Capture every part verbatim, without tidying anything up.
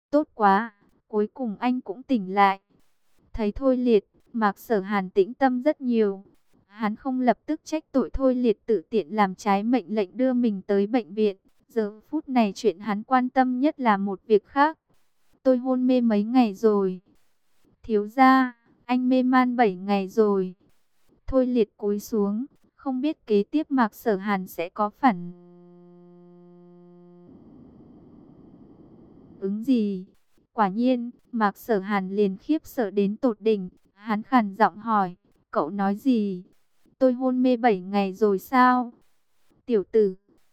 Tốt quá, cuối cùng anh cũng tỉnh lại. Thấy Thôi Liệt, Mạc Sở Hàn tĩnh tâm rất nhiều. Hắn không lập tức trách tội Thôi Liệt tự tiện làm trái mệnh lệnh đưa mình tới bệnh viện. Giờ phút này chuyện hắn quan tâm nhất là một việc khác. Tôi hôn mê mấy ngày rồi. Thiếu gia, anh mê man bảy ngày rồi. Thôi Liệt cúi xuống, không biết kế tiếp Mạc Sở Hàn sẽ có phản ứng gì. Quả nhiên, Mạc Sở Hàn liền khiếp sợ đến tột đỉnh. Hắn khàn giọng hỏi, cậu nói gì? Tôi hôn mê bảy ngày rồi sao? Tiểu tử.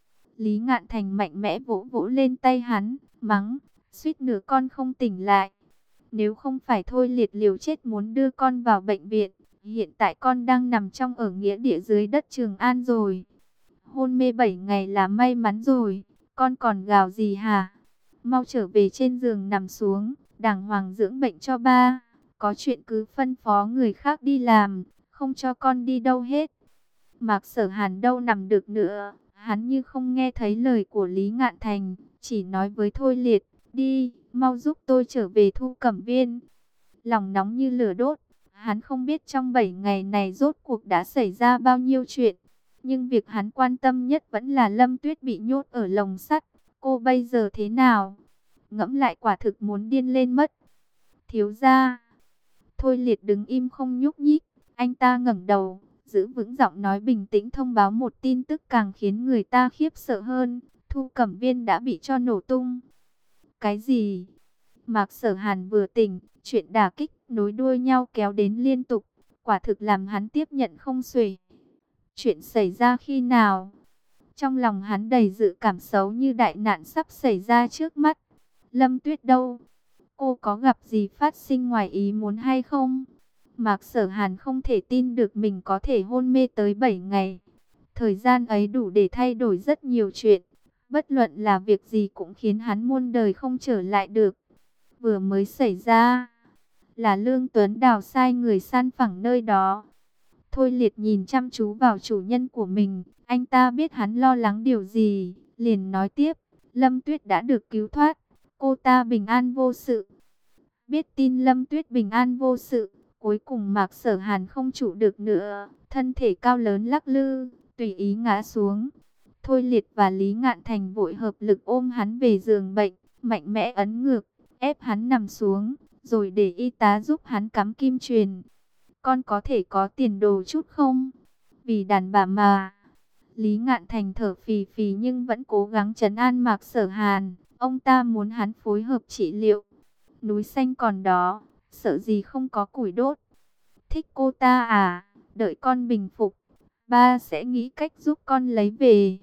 Lý Ngạn Thành mạnh mẽ vỗ vỗ lên tay hắn, mắng, suýt nửa con không tỉnh lại. Nếu không phải Thôi Liệt liều chết muốn đưa con vào bệnh viện, hiện tại con đang nằm trong ở nghĩa địa dưới đất Trường An rồi. Hôn mê bảy ngày là may mắn rồi, con còn gào gì hả? Mau trở về trên giường nằm xuống, đàng hoàng dưỡng bệnh cho ba. Có chuyện cứ phân phó người khác đi làm, không cho con đi đâu hết. Mạc Sở Hàn đâu nằm được nữa, hắn như không nghe thấy lời của Lý Ngạn Thành, chỉ nói với Thôi Liệt, đi, mau giúp tôi trở về Thu Cẩm Viên. Lòng nóng như lửa đốt, hắn không biết trong bảy ngày này rốt cuộc đã xảy ra bao nhiêu chuyện. Nhưng việc hắn quan tâm nhất vẫn là Lâm Tuyết bị nhốt ở lồng sắt, cô bây giờ thế nào? Ngẫm lại quả thực muốn điên lên mất. Thiếu gia. Thôi Liệt đứng im không nhúc nhích, anh ta ngẩng đầu, giữ vững giọng nói bình tĩnh thông báo một tin tức càng khiến người ta khiếp sợ hơn. Thu Cẩm Viên đã bị cho nổ tung. Cái gì? Mạc Sở Hàn vừa tỉnh, chuyện đả kích nối đuôi nhau kéo đến liên tục, quả thực làm hắn tiếp nhận không xuể. Chuyện xảy ra khi nào? Trong lòng hắn đầy dự cảm xấu như đại nạn sắp xảy ra trước mắt. Lâm Tuyết đâu? Cô có gặp gì phát sinh ngoài ý muốn hay không? Mạc Sở Hàn không thể tin được mình có thể hôn mê tới bảy ngày. Thời gian ấy đủ để thay đổi rất nhiều chuyện. Bất luận là việc gì cũng khiến hắn muôn đời không trở lại được. Vừa mới xảy ra là Lương Tuấn Đào sai người san phẳng nơi đó. Thôi Liệt nhìn chăm chú vào chủ nhân của mình. Anh ta biết hắn lo lắng điều gì, liền nói tiếp. Lâm Tuyết đã được cứu thoát, cô ta bình an vô sự. Biết tin Lâm Tuyết bình an vô sự, cuối cùng Mạc Sở Hàn không trụ được nữa, thân thể cao lớn lắc lư, tùy ý ngã xuống. Thôi Liệt và Lý Ngạn Thành vội hợp lực ôm hắn về giường bệnh, mạnh mẽ ấn ngược, ép hắn nằm xuống, rồi để y tá giúp hắn cắm kim truyền. Con có thể có tiền đồ chút không? Vì đàn bà mà. Lý Ngạn Thành thở phì phì nhưng vẫn cố gắng trấn an Mạc Sở Hàn. Ông ta muốn hắn phối hợp trị liệu. Núi xanh còn đó, sợ gì không có củi đốt. Thích cô ta à? Đợi con bình phục, ba sẽ nghĩ cách giúp con lấy về.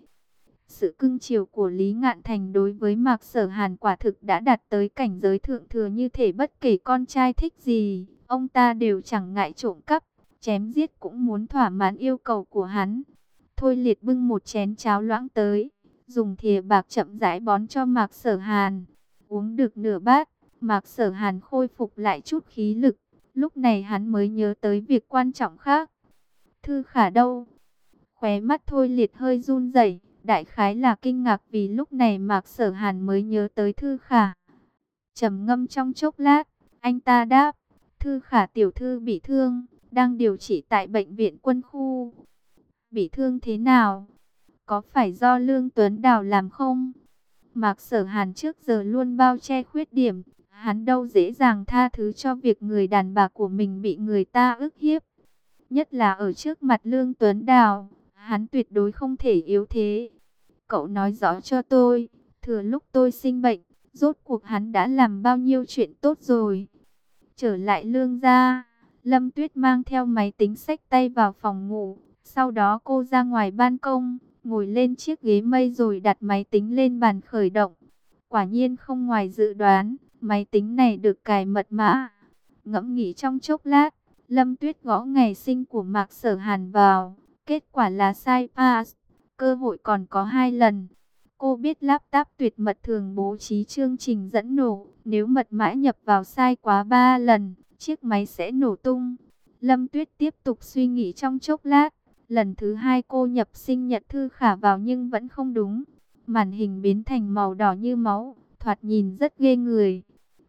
Sự cưng chiều của Lý Ngạn Thành đối với Mạc Sở Hàn quả thực đã đạt tới cảnh giới thượng thừa, như thể bất kể con trai thích gì, ông ta đều chẳng ngại trộm cắp, chém giết cũng muốn thỏa mãn yêu cầu của hắn. Thôi Liệt bưng một chén cháo loãng tới, dùng thìa bạc chậm rãi bón cho Mạc Sở Hàn. Uống được nửa bát, Mạc Sở Hàn khôi phục lại chút khí lực. Lúc này hắn mới nhớ tới việc quan trọng khác. Thư Khả đâu? Khóe mắt Thôi Liệt hơi run rẩy, đại khái là kinh ngạc vì lúc này Mạc Sở Hàn mới nhớ tới Thư Khả. Trầm ngâm trong chốc lát, anh ta đáp, Thư Khả tiểu thư bị thương, đang điều trị tại bệnh viện quân khu. Bị thương thế nào? Có phải do Lương Tuấn Đào làm không? Mạc Sở Hàn trước giờ luôn bao che khuyết điểm, hắn đâu dễ dàng tha thứ cho việc người đàn bà của mình bị người ta ức hiếp. Nhất là ở trước mặt Lương Tuấn Đào, hắn tuyệt đối không thể yếu thế. Cậu nói rõ cho tôi, thừa lúc tôi sinh bệnh, rốt cuộc hắn đã làm bao nhiêu chuyện tốt rồi. Trở lại Lương gia, Lâm Tuyết mang theo máy tính xách tay vào phòng ngủ. Sau đó cô ra ngoài ban công, ngồi lên chiếc ghế mây rồi đặt máy tính lên bàn khởi động. Quả nhiên không ngoài dự đoán, máy tính này được cài mật mã. Ngẫm nghĩ trong chốc lát, Lâm Tuyết gõ ngày sinh của Mạc Sở Hàn vào. Kết quả là sai pass, cơ hội còn có hai lần. Cô biết laptop tuyệt mật thường bố trí chương trình dẫn nổ. Nếu mật mã nhập vào sai quá ba lần, chiếc máy sẽ nổ tung. Lâm Tuyết tiếp tục suy nghĩ trong chốc lát. Lần thứ hai cô nhập sinh nhật Thư Khả vào nhưng vẫn không đúng. Màn hình biến thành màu đỏ như máu, thoạt nhìn rất ghê người.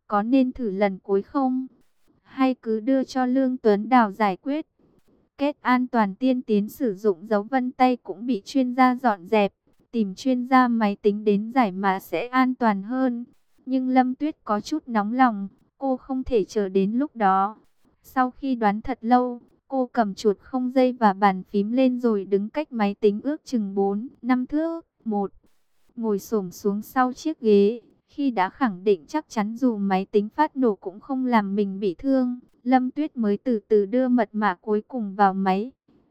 có nên thử lần cuối không? Hay cứ đưa cho Lương Tuấn Đào giải quyết? Kết an toàn tiên tiến sử dụng dấu vân tay cũng bị chuyên gia dọn dẹp. Tìm chuyên gia máy tính đến giải mã sẽ an toàn hơn. Nhưng Lâm Tuyết có chút nóng lòng, cô không thể chờ đến lúc đó. Sau khi đoán thật lâu, cô cầm chuột không dây và bàn phím lên rồi đứng cách máy tính ước chừng bốn năm thước. Một, ngồi xổm xuống sau chiếc ghế. Khi đã khẳng định chắc chắn dù máy tính phát nổ cũng không làm mình bị thương, Lâm Tuyết mới từ từ đưa mật mã cuối cùng vào máy.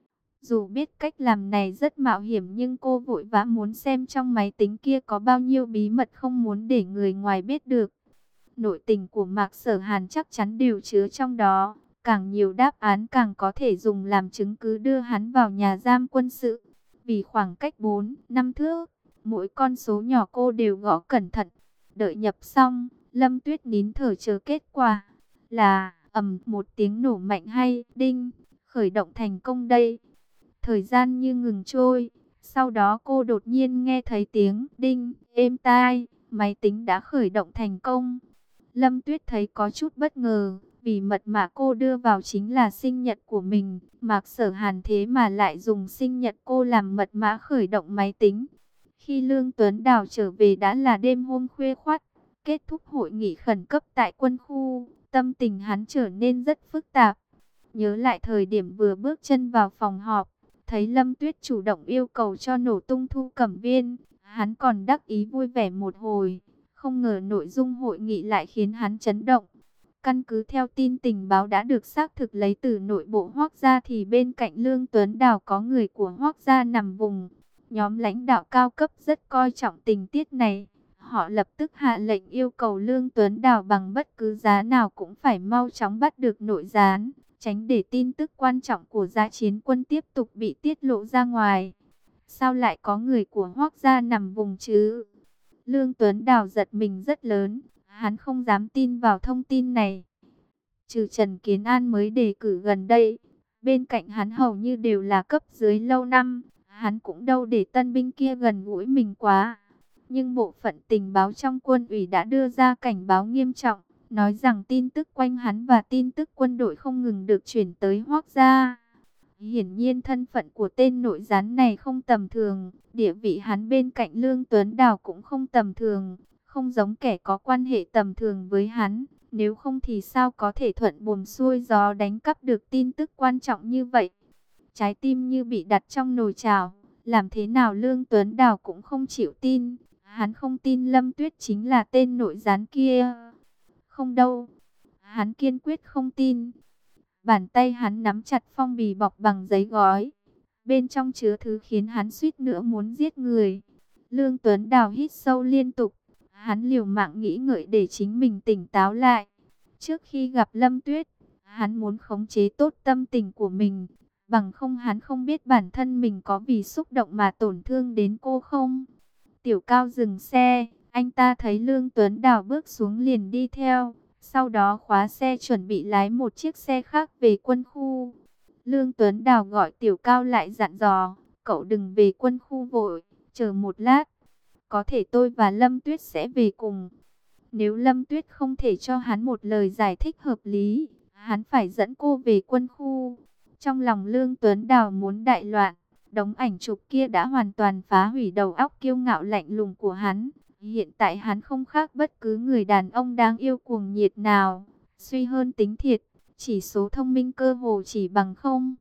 Dù biết cách làm này rất mạo hiểm nhưng cô vội vã muốn xem trong máy tính kia có bao nhiêu bí mật không muốn để người ngoài biết được. Nội tình của Mạc Sở Hàn chắc chắn đều chứa trong đó. Càng nhiều đáp án càng có thể dùng làm chứng cứ đưa hắn vào nhà giam quân sự. Vì khoảng cách bốn năm thước, mỗi con số nhỏ cô đều gõ cẩn thận. Đợi nhập xong, Lâm Tuyết nín thở chờ kết quả. Là ầm một tiếng nổ mạnh hay đinh, khởi động thành công đây. Thời gian như ngừng trôi. Sau đó cô đột nhiên nghe thấy tiếng đinh, êm tai, máy tính đã khởi động thành công. Lâm Tuyết thấy có chút bất ngờ, vì mật mã cô đưa vào chính là sinh nhật của mình. Mạc Sở Hàn thế mà lại dùng sinh nhật cô làm mật mã khởi động máy tính. Khi Lương Tuấn Đào trở về đã là đêm hôm khuya khoắt. Kết thúc hội nghị khẩn cấp tại quân khu, tâm tình hắn trở nên rất phức tạp. Nhớ lại thời điểm vừa bước chân vào phòng họp, thấy Lâm Tuyết chủ động yêu cầu cho nổ tung Thu Cẩm Viên, hắn còn đắc ý vui vẻ một hồi. Không ngờ nội dung hội nghị lại khiến hắn chấn động. Căn cứ theo tin tình báo đã được xác thực lấy từ nội bộ Hoắc gia thì bên cạnh Lương Tuấn Đào có người của Hoắc gia nằm vùng. Nhóm lãnh đạo cao cấp rất coi trọng tình tiết này. Họ lập tức hạ lệnh yêu cầu Lương Tuấn Đào bằng bất cứ giá nào cũng phải mau chóng bắt được nội gián, tránh để tin tức quan trọng của Dã Chiến Quân tiếp tục bị tiết lộ ra ngoài. Sao lại có người của Hoắc gia nằm vùng chứ? Lương Tuấn Đào giật mình rất lớn, hắn không dám tin vào thông tin này. Trừ Trần Kiến An mới đề cử gần đây, bên cạnh hắn hầu như đều là cấp dưới lâu năm, hắn cũng đâu để tân binh kia gần gũi mình quá. Nhưng bộ phận tình báo trong quân ủy đã đưa ra cảnh báo nghiêm trọng, nói rằng tin tức quanh hắn và tin tức quân đội không ngừng được chuyển tới Hoắc gia. Hiển nhiên thân phận của tên nội gián này không tầm thường, địa vị hắn bên cạnh Lương Tuấn Đào cũng không tầm thường, không giống kẻ có quan hệ tầm thường với hắn, nếu không thì sao có thể thuận buồm xuôi gió đánh cắp được tin tức quan trọng như vậy. Trái tim như bị đặt trong nồi chảo, làm thế nào Lương Tuấn Đào cũng không chịu tin, hắn không tin Lâm Tuyết chính là tên nội gián kia. Không đâu, hắn kiên quyết không tin. Bàn tay hắn nắm chặt phong bì bọc bằng giấy gói. Bên trong chứa thứ khiến hắn suýt nữa muốn giết người. Lương Tuấn Đào hít sâu liên tục. Hắn liều mạng nghĩ ngợi để chính mình tỉnh táo lại. Trước khi gặp Lâm Tuyết, hắn muốn khống chế tốt tâm tình của mình. Bằng không hắn không biết bản thân mình có vì xúc động mà tổn thương đến cô không. Tiểu Cao dừng xe. Anh ta thấy Lương Tuấn Đào bước xuống liền đi theo. Sau đó khóa xe chuẩn bị lái một chiếc xe khác về quân khu. Lương Tuấn Đào gọi Tiểu Cao lại dặn dò, cậu đừng về quân khu vội, chờ một lát. Có thể tôi và Lâm Tuyết sẽ về cùng. Nếu Lâm Tuyết không thể cho hắn một lời giải thích hợp lý, hắn phải dẫn cô về quân khu. Trong lòng Lương Tuấn Đào muốn đại loạn, đống ảnh chụp kia đã hoàn toàn phá hủy đầu óc kiêu ngạo lạnh lùng của hắn. Hiện tại hắn không khác bất cứ người đàn ông đáng yêu cuồng nhiệt nào. Suy hơn tính thiệt, chỉ số thông minh cơ hồ chỉ bằng không.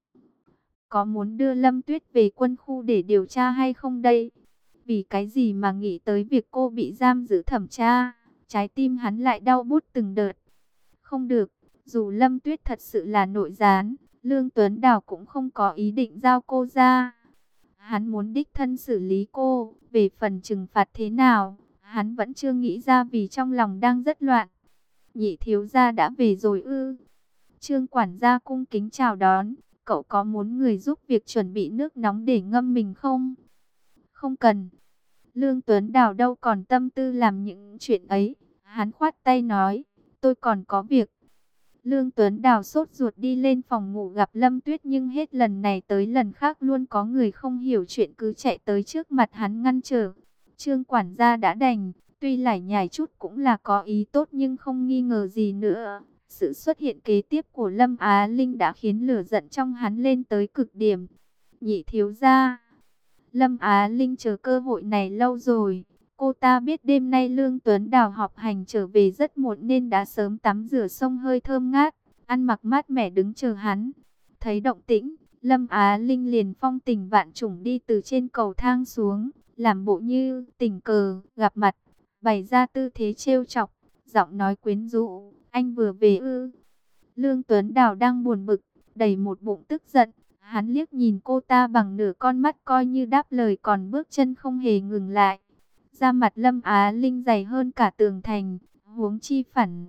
Có muốn đưa Lâm Tuyết về quân khu để điều tra hay không đây? Vì cái gì mà nghĩ tới việc cô bị giam giữ thẩm tra? Trái tim hắn lại đau bút từng đợt. Không được, dù Lâm Tuyết thật sự là nội gián, Lương Tuấn Đào cũng không có ý định giao cô ra. Hắn muốn đích thân xử lý cô, về phần trừng phạt thế nào, hắn vẫn chưa nghĩ ra vì trong lòng đang rất loạn. Nhị thiếu gia đã về rồi ư? Trương quản gia cung kính chào đón, cậu có muốn người giúp việc chuẩn bị nước nóng để ngâm mình không? Không cần. Lương Tuấn Đào đâu còn tâm tư làm những chuyện ấy, hắn khoát tay nói, tôi còn có việc. Lương Tuấn Đào sốt ruột đi lên phòng ngủ gặp Lâm Tuyết nhưng hết lần này tới lần khác luôn có người không hiểu chuyện cứ chạy tới trước mặt hắn ngăn trở. Trương quản gia đã đành, Tuy lải nhải chút cũng là có ý tốt nhưng không nghi ngờ gì nữa. Sự xuất hiện kế tiếp của Lâm Á Linh đã khiến lửa giận trong hắn lên tới cực điểm. Nhị thiếu gia, Lâm Á Linh chờ cơ hội này lâu rồi. Cô ta biết đêm nay Lương Tuấn Đào họp hành trở về rất muộn nên đã sớm tắm rửa xông hơi thơm ngát, ăn mặc mát mẻ đứng chờ hắn. Thấy động tĩnh, Lâm Á Linh liền phong tình vạn trùng đi từ trên cầu thang xuống, làm bộ như tình cờ gặp mặt, bày ra tư thế trêu chọc, giọng nói quyến rũ, "Anh vừa về ư?" Lương Tuấn Đào đang buồn bực, đầy một bụng tức giận. Hắn liếc nhìn cô ta bằng nửa con mắt coi như đáp lời, còn bước chân không hề ngừng lại. Da mặt Lâm Á Linh dày hơn cả tường thành, huống chi phản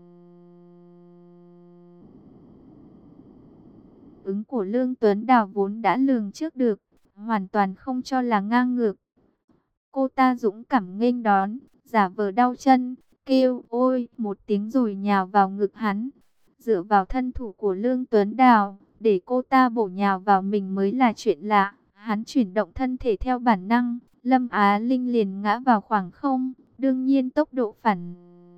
ứng của Lương Tuấn Đào vốn đã lường trước được, hoàn toàn không cho là ngang ngược. Cô ta dũng cảm nghênh đón, giả vờ đau chân, kêu ôi một tiếng rồi nhào vào ngực hắn. Dựa vào thân thủ của Lương Tuấn Đào, để cô ta bổ nhào vào mình mới là chuyện lạ. Hắn chuyển động thân thể theo bản năng, Lâm Á Linh liền ngã vào khoảng không. Đương nhiên tốc độ phản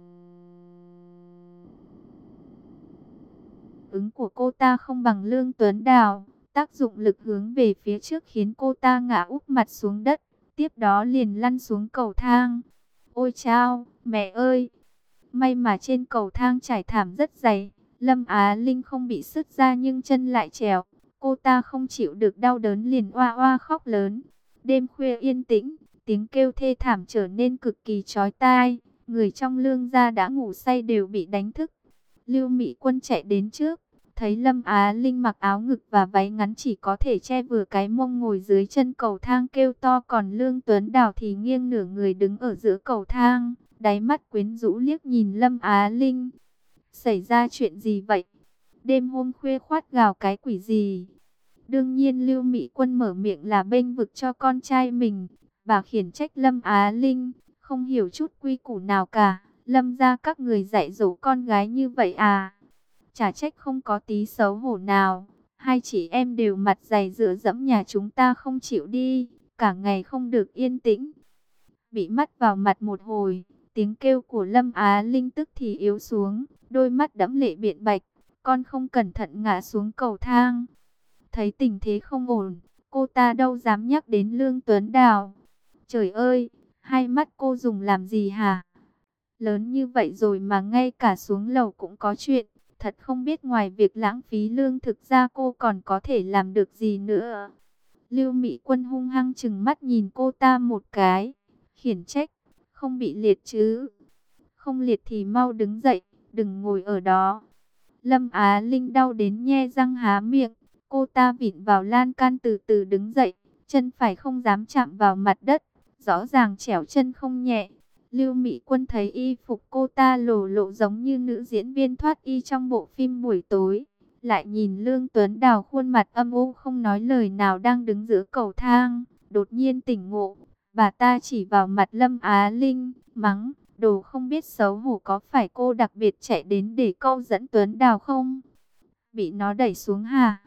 ứng của cô ta không bằng Lương Tuấn Đào. Tác dụng lực hướng về phía trước khiến cô ta ngã úp mặt xuống đất, tiếp đó liền lăn xuống cầu thang. Ôi chao, mẹ ơi! May mà trên cầu thang trải thảm rất dày, Lâm Á Linh không bị sứt ra nhưng chân lại trèo. Cô ta không chịu được đau đớn liền oa oa khóc lớn. Đêm khuya yên tĩnh, tiếng kêu thê thảm trở nên cực kỳ chói tai. Người trong Lương gia đã ngủ say đều bị đánh thức. Lưu Mỹ Quân chạy đến trước, thấy Lâm Á Linh mặc áo ngực và váy ngắn chỉ có thể che vừa cái mông ngồi dưới chân cầu thang kêu to, còn Lương Tuấn Đào thì nghiêng nửa người đứng ở giữa cầu thang, đáy mắt quyến rũ liếc nhìn Lâm Á Linh. Xảy ra chuyện gì vậy? Đêm hôm khuya khoắt gào cái quỷ gì? Đương nhiên Lưu Mỹ Quân mở miệng là bênh vực cho con trai mình. Bà khiển trách Lâm Á Linh, không hiểu chút quy củ nào cả. Lâm gia các người dạy dỗ con gái như vậy à? Chả trách không có tí xấu hổ nào. Hai chị em đều mặt dày dựa dẫm nhà chúng ta không chịu đi, cả ngày không được yên tĩnh. Bị mắt vào mặt một hồi, tiếng kêu của Lâm Á Linh tức thì yếu xuống, đôi mắt đẫm lệ biện bạch, con không cẩn thận ngã xuống cầu thang. Thấy tình thế không ổn, cô ta đâu dám nhắc đến Lương Tuấn Đào. Trời ơi, hai mắt cô dùng làm gì hả? Lớn như vậy rồi mà ngay cả xuống lầu cũng có chuyện. Thật không biết ngoài việc lãng phí lương thực ra cô còn có thể làm được gì nữa. Lưu Mỹ Quân hung hăng chừng mắt nhìn cô ta một cái, khiển trách, không bị liệt chứ? Không liệt thì mau đứng dậy, đừng ngồi ở đó. Lâm Á Linh đau đến nhe răng há miệng, cô ta vịn vào lan can từ từ đứng dậy, chân phải không dám chạm vào mặt đất, rõ ràng trẻo chân không nhẹ. Lưu Mỹ Quân thấy y phục cô ta lồ lộ giống như nữ diễn viên thoát y trong bộ phim buổi tối. Lại nhìn Lương Tuấn Đào khuôn mặt âm u không nói lời nào đang đứng giữa cầu thang. Đột nhiên tỉnh ngộ, bà ta chỉ vào mặt Lâm Á Linh, mắng, đồ không biết xấu hổ, có phải cô đặc biệt chạy đến để câu dẫn Tuấn Đào không? Bị nó đẩy xuống hả?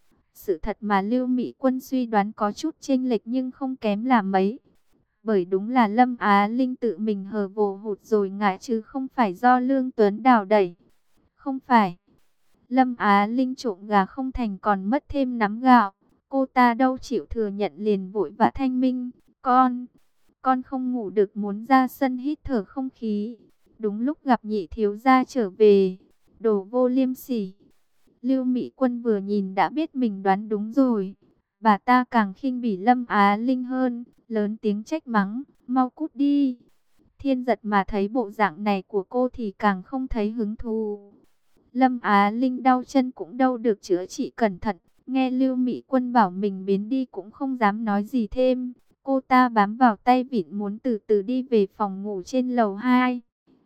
Sự thật mà Lưu Mỹ Quân suy đoán có chút chênh lệch nhưng không kém là mấy. Bởi đúng là Lâm Á Linh tự mình hờ vồ hụt rồi ngã chứ không phải do Lương Tuấn Đào đẩy. Không phải. Lâm Á Linh trộm gà không thành còn mất thêm nắm gạo. Cô ta đâu chịu thừa nhận liền vội vã thanh minh. Con, con không ngủ được muốn ra sân hít thở không khí. Đúng lúc gặp nhị thiếu gia trở về. Đồ vô liêm sỉ. Lưu Mỹ Quân vừa nhìn đã biết mình đoán đúng rồi. Bà ta càng khinh bỉ Lâm Á Linh hơn, lớn tiếng trách mắng, mau cút đi. Thiên Giật mà thấy bộ dạng này của cô thì càng không thấy hứng thú. Lâm Á Linh đau chân cũng đâu được chữa trị cẩn thận, nghe Lưu Mỹ Quân bảo mình biến đi cũng không dám nói gì thêm. Cô ta bám vào tay vịn muốn từ từ đi về phòng ngủ trên lầu hai.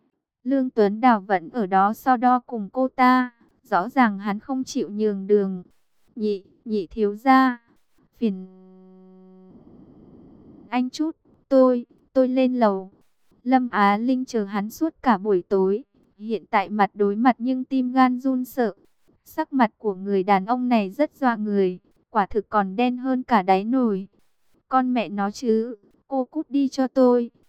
Lương Tuấn Đào vẫn ở đó so đo cùng cô ta, rõ ràng hắn không chịu nhường đường. Nhị, nhị thiếu gia, phiền anh chút, tôi, tôi lên lầu. Lâm Á Linh chờ hắn suốt cả buổi tối, hiện tại mặt đối mặt nhưng tim gan run sợ. Sắc mặt của người đàn ông này rất dọa người, quả thực còn đen hơn cả đáy nồi. Con mẹ nó chứ, cô cút đi cho tôi.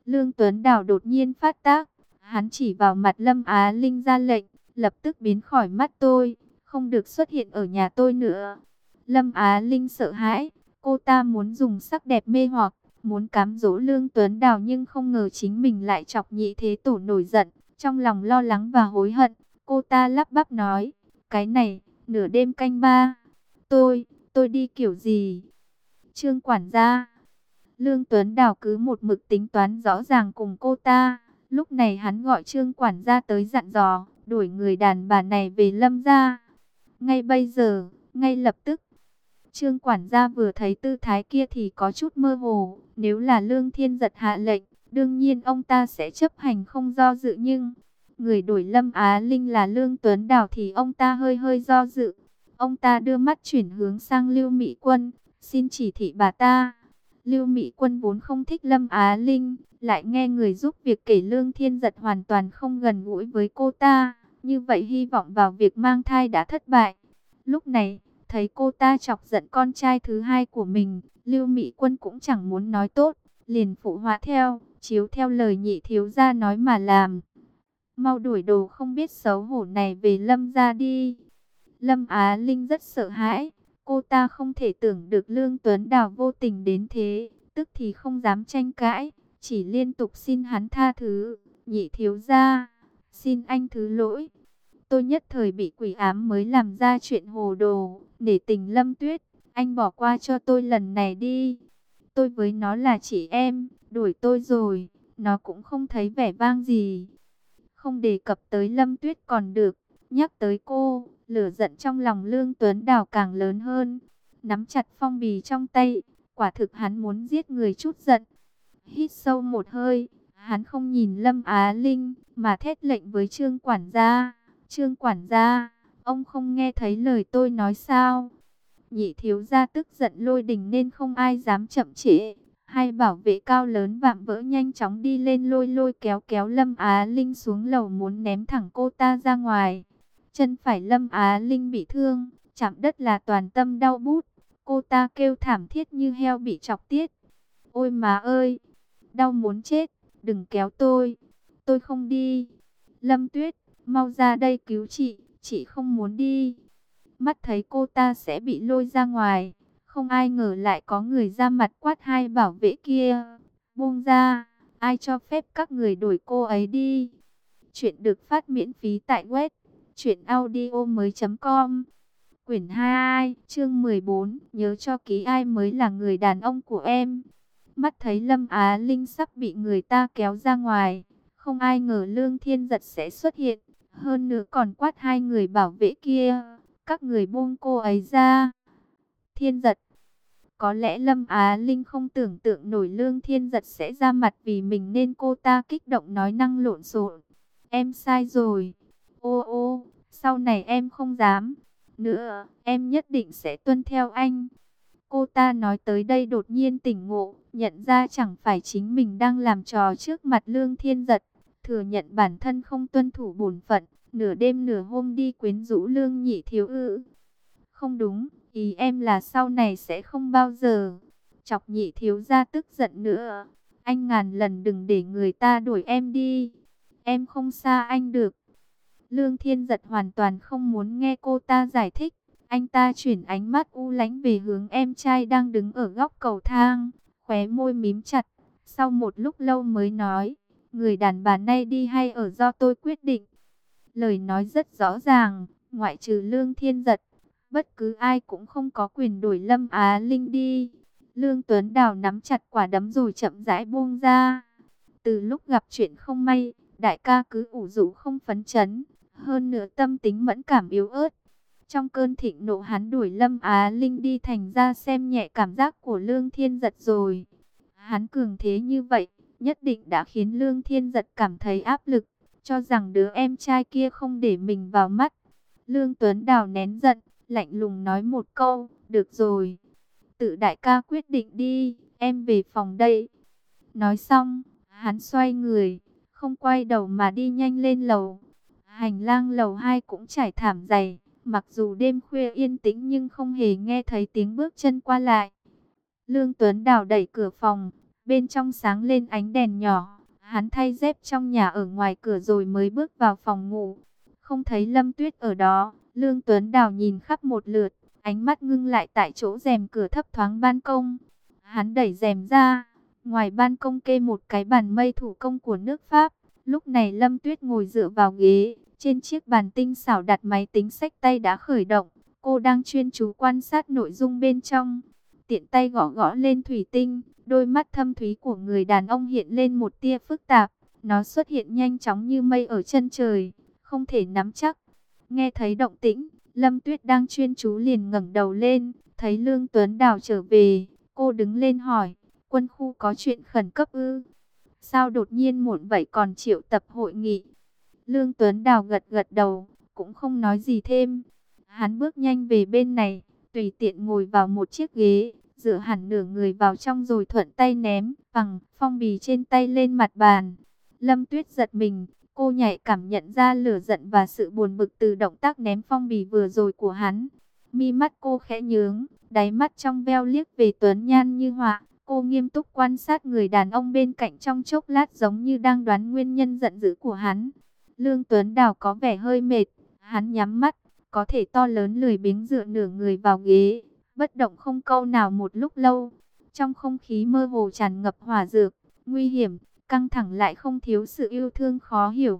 Lương Tuấn Đào đột nhiên phát tác, hắn chỉ vào mặt Lâm Á Linh ra lệnh, lập tức biến khỏi mắt tôi, không được xuất hiện ở nhà tôi nữa. Lâm Á Linh sợ hãi, cô ta muốn dùng sắc đẹp mê hoặc, muốn cám dỗ Lương Tuấn Đào nhưng không ngờ chính mình lại chọc Nhị Thế Tổ nổi giận, trong lòng lo lắng và hối hận. Cô ta lắp bắp nói, cái này, nửa đêm canh ba, tôi, tôi đi kiểu gì? Trương quản gia. Lương Tuấn Đào cứ một mực tính toán rõ ràng cùng cô ta. Lúc này hắn gọi Trương quản gia tới dặn dò, đuổi người đàn bà này về Lâm gia. Ngay bây giờ, ngay lập tức. Trương quản gia vừa thấy tư thái kia thì có chút mơ hồ. Nếu là Lương Thiên Giật hạ lệnh, đương nhiên ông ta sẽ chấp hành không do dự, nhưng người đuổi Lâm Á Linh là Lương Tuấn Đào thì ông ta hơi hơi do dự. Ông ta đưa mắt chuyển hướng sang Lưu Mỹ Quân, xin chỉ thị bà ta. Lưu Mỹ Quân vốn không thích Lâm Á Linh, lại nghe người giúp việc kể Lương Thiên Giật hoàn toàn không gần gũi với cô ta, như vậy hy vọng vào việc mang thai đã thất bại. Lúc này, thấy cô ta chọc giận con trai thứ hai của mình, Lưu Mỹ Quân cũng chẳng muốn nói tốt, liền phụ họa theo, chiếu theo lời Nhị thiếu gia nói mà làm. Mau đuổi đồ không biết xấu hổ này về Lâm gia đi. Lâm Á Linh rất sợ hãi. Cô ta không thể tưởng được Lương Tuấn Đào vô tình đến thế, tức thì không dám tranh cãi, chỉ liên tục xin hắn tha thứ. Nhị thiếu gia, xin anh thứ lỗi. Tôi nhất thời bị quỷ ám mới làm ra chuyện hồ đồ, nể tình Lâm Tuyết, anh bỏ qua cho tôi lần này đi. Tôi với nó là chị em, đuổi tôi rồi, nó cũng không thấy vẻ vang gì. Không đề cập tới Lâm Tuyết còn được, nhắc tới cô, lửa giận trong lòng Lương Tuấn Đào càng lớn hơn. Nắm chặt phong bì trong tay, quả thực hắn muốn giết người chút giận. Hít sâu một hơi, hắn không nhìn Lâm Á Linh, mà thét lệnh với Trương quản gia. Trương quản gia, ông không nghe thấy lời tôi nói sao? Nhị thiếu gia tức giận lôi đình nên không ai dám chậm trễ. Hai bảo vệ cao lớn vạm vỡ nhanh chóng đi lên lôi lôi kéo kéo Lâm Á Linh xuống lầu muốn ném thẳng cô ta ra ngoài. Chân phải Lâm Á Linh bị thương, chạm đất là toàn tâm đau bút. Cô ta kêu thảm thiết như heo bị chọc tiết. Ôi má ơi, đau muốn chết, đừng kéo tôi, tôi không đi. Lâm Tuyết, mau ra đây cứu chị, chị không muốn đi. Mắt thấy cô ta sẽ bị lôi ra ngoài, không ai ngờ lại có người ra mặt quát hai bảo vệ kia. Buông ra, ai cho phép các người đuổi cô ấy đi. Chuyện được phát miễn phí tại web truyện audio mới chấm com. Quyển hai, chương mười bốn, nhớ cho ký ai mới là người đàn ông của em. Mắt thấy Lâm Á Linh sắp bị người ta kéo ra ngoài, không ai ngờ Lương Thiên Giật sẽ xuất hiện, hơn nữa còn quát hai người bảo vệ kia, các người buông cô ấy ra. Thiên Giật, có lẽ Lâm Á Linh không tưởng tượng nổi Lương Thiên Giật sẽ ra mặt vì mình nên cô ta kích động nói năng lộn xộn. Em sai rồi. Ô ô, sau này em không dám nữa, em nhất định sẽ tuân theo anh. Cô ta nói tới đây đột nhiên tỉnh ngộ, nhận ra chẳng phải chính mình đang làm trò trước mặt Lương Thiên Giật, thừa nhận bản thân không tuân thủ bổn phận, nửa đêm nửa hôm đi quyến rũ Lương Nhị thiếu ư. Không đúng, ý em là sau này sẽ không bao giờ chọc Nhị thiếu gia tức giận nữa. Anh ngàn lần đừng để người ta đuổi em đi, em không xa anh được. Lương Thiên Giật hoàn toàn không muốn nghe cô ta giải thích. Anh ta chuyển ánh mắt u lánh về hướng em trai đang đứng ở góc cầu thang, khóe môi mím chặt. Sau một lúc lâu mới nói, người đàn bà này đi hay ở do tôi quyết định. Lời nói rất rõ ràng, ngoại trừ Lương Thiên Giật, bất cứ ai cũng không có quyền đuổi Lâm Á Linh đi. Lương Tuấn Đào nắm chặt quả đấm rồi chậm rãi buông ra. Từ lúc gặp chuyện không may, đại ca cứ ủ rũ không phấn chấn, hơn nữa tâm tính mẫn cảm yếu ớt. Trong cơn thịnh nộ hắn đuổi Lâm Á Linh đi thành ra xem nhẹ cảm giác của Lương Thiên Giật rồi. Hắn cường thế như vậy, nhất định đã khiến Lương Thiên Giật cảm thấy áp lực, cho rằng đứa em trai kia không để mình vào mắt. Lương Tuấn Đào nén giận, lạnh lùng nói một câu, được rồi. Tự đại ca quyết định đi, em về phòng đây. Nói xong, hắn xoay người, không quay đầu mà đi nhanh lên lầu. Hành lang lầu hai cũng trải thảm dày. Mặc dù đêm khuya yên tĩnh nhưng không hề nghe thấy tiếng bước chân qua lại. Lương Tuấn Đào đẩy cửa phòng, bên trong sáng lên ánh đèn nhỏ. Hắn thay dép trong nhà ở ngoài cửa rồi mới bước vào phòng ngủ. Không thấy Lâm Tuyết ở đó, Lương Tuấn Đào nhìn khắp một lượt, ánh mắt ngưng lại tại chỗ rèm cửa thấp thoáng ban công. Hắn đẩy rèm ra, ngoài ban công kê một cái bàn mây thủ công của nước Pháp. Lúc này Lâm Tuyết ngồi dựa vào ghế, trên chiếc bàn tinh xảo đặt máy tính xách tay đã khởi động. Cô đang chuyên chú quan sát nội dung bên trong. Tiện tay gõ gõ lên thủy tinh, đôi mắt thâm thúy của người đàn ông hiện lên một tia phức tạp. Nó xuất hiện nhanh chóng như mây ở chân trời, không thể nắm chắc. Nghe thấy động tĩnh, Lâm Tuyết đang chuyên chú liền ngẩng đầu lên, thấy Lương Tuấn Đào trở về. Cô đứng lên hỏi, quân khu có chuyện khẩn cấp ư? Sao đột nhiên muộn vậy còn triệu tập hội nghị? Lương Tuấn Đào gật gật đầu, cũng không nói gì thêm. Hắn bước nhanh về bên này, tùy tiện ngồi vào một chiếc ghế, dựa hẳn nửa người vào trong rồi thuận tay ném bằng phong bì trên tay lên mặt bàn. Lâm Tuyết giật mình, cô nhạy cảm nhận ra lửa giận và sự buồn bực từ động tác ném phong bì vừa rồi của hắn. Mi mắt cô khẽ nhướng, đáy mắt trong veo liếc về Tuấn Nhan như họa. Cô nghiêm túc quan sát người đàn ông bên cạnh trong chốc lát, giống như đang đoán nguyên nhân giận dữ của hắn. Lương Tuấn Đào có vẻ hơi mệt, hắn nhắm mắt, có thể to lớn lười biếng dựa nửa người vào ghế, bất động không câu nào một lúc lâu. Trong không khí mơ hồ tràn ngập hỏa dược, nguy hiểm, căng thẳng lại không thiếu sự yêu thương khó hiểu.